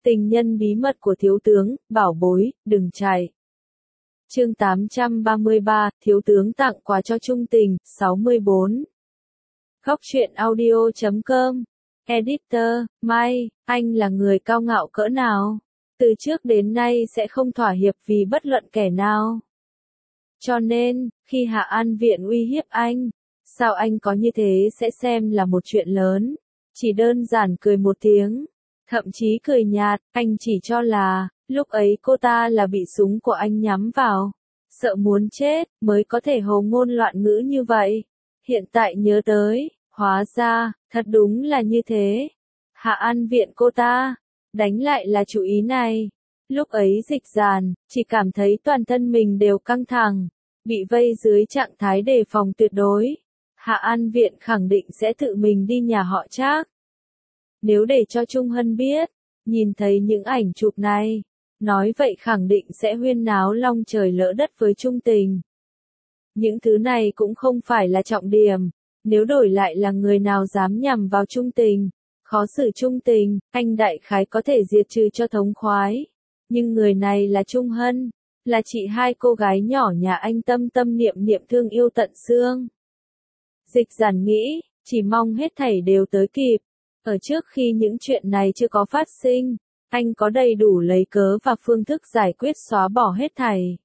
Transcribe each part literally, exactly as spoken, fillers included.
Tình nhân bí mật của thiếu tướng, bảo bối, đừng chạy. Chương tám trăm ba mươi ba, thiếu tướng tặng quà cho trung tình, sáu mươi bốn. Góc truyện audio chấm com. Editor, May, anh là người cao ngạo cỡ nào? Từ trước đến nay sẽ không thỏa hiệp vì bất luận kẻ nào. Cho nên, khi Hạ An Viện uy hiếp anh, sao anh có như thế sẽ xem là một chuyện lớn. Chỉ đơn giản cười một tiếng. Thậm chí cười nhạt, anh chỉ cho là, lúc ấy cô ta là bị súng của anh nhắm vào. Sợ muốn chết, mới có thể hồ ngôn loạn ngữ như vậy. Hiện tại nhớ tới, hóa ra, thật đúng là như thế. Hạ An Viện cô ta, đánh lại là chủ ý này. Lúc ấy Dịch Dàn, chỉ cảm thấy toàn thân mình đều căng thẳng, bị vây dưới trạng thái đề phòng tuyệt đối. Hạ An Viện khẳng định sẽ tự mình đi nhà họ Trác. Nếu để cho Trung Hân biết, nhìn thấy những ảnh chụp này, nói vậy khẳng định sẽ huyên náo long trời lỡ đất với Trung Tình. Những thứ này cũng không phải là trọng điểm, nếu đổi lại là người nào dám nhằm vào Trung Tình, khó xử Trung Tình, anh đại khái có thể diệt trừ cho thống khoái. Nhưng người này là Trung Hân, là chị hai cô gái nhỏ nhà anh tâm tâm niệm niệm thương yêu tận xương. Dịch Dàn nghĩ, chỉ mong hết thảy đều tới kịp. Ở trước khi những chuyện này chưa có phát sinh, anh có đầy đủ lấy cớ và phương thức giải quyết xóa bỏ hết thảy.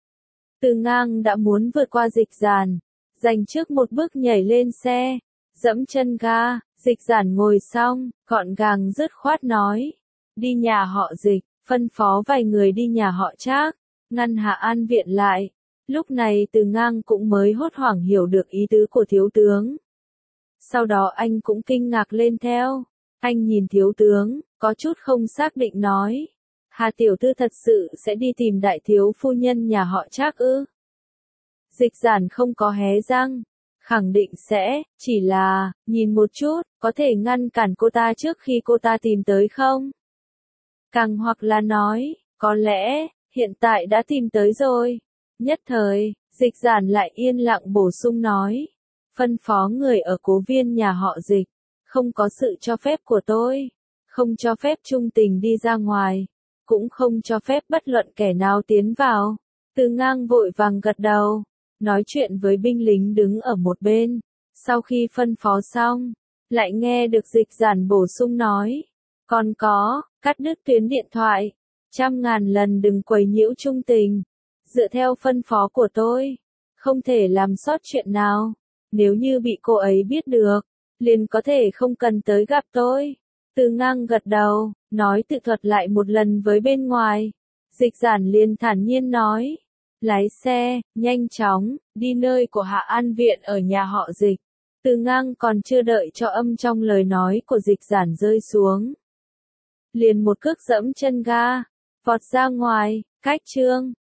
Từ Ngang đã muốn vượt qua Dịch Dàn, dành trước một bước nhảy lên xe, dẫm chân ga, Dịch Dàn ngồi xong, gọn gàng dứt khoát nói, đi nhà họ Dịch, phân phó vài người đi nhà họ Trác, ngăn Hạ An Viện lại. Lúc này Từ Ngang cũng mới hốt hoảng hiểu được ý tứ của thiếu tướng. Sau đó anh cũng kinh ngạc lên theo. Anh nhìn thiếu tướng, có chút không xác định nói. Hà tiểu thư thật sự sẽ đi tìm đại thiếu phu nhân nhà họ Trác ư? Dịch Dàn không có hé răng. Khẳng định sẽ, chỉ là, nhìn một chút, có thể ngăn cản cô ta trước khi cô ta tìm tới không? Càng hoặc là nói, có lẽ, hiện tại đã tìm tới rồi. Nhất thời, Dịch Dàn lại yên lặng bổ sung nói. Phân phó người ở cố viên nhà họ Dịch, không có sự cho phép của tôi, không cho phép Trung Tình đi ra ngoài, cũng không cho phép bất luận kẻ nào tiến vào. Từ Ngang vội vàng gật đầu, nói chuyện với binh lính đứng ở một bên. Sau khi phân phó xong, lại nghe được Dịch Dàn bổ sung nói, còn có, cắt đứt tuyến điện thoại, trăm ngàn lần đừng quấy nhiễu Trung Tình. Dựa theo phân phó của tôi, không thể làm sót chuyện nào. Nếu như bị cô ấy biết được, liền có thể không cần tới gặp tôi. Từ Ngang gật đầu, nói tự thuật lại một lần với bên ngoài. Dịch Dàn liền thản nhiên nói, lái xe, nhanh chóng, đi nơi của Hạ An Viện ở nhà họ Dịch. Từ Ngang còn chưa đợi cho âm trong lời nói của Dịch Dàn rơi xuống. Liền một cước dẫm chân ga, vọt ra ngoài, cách chương.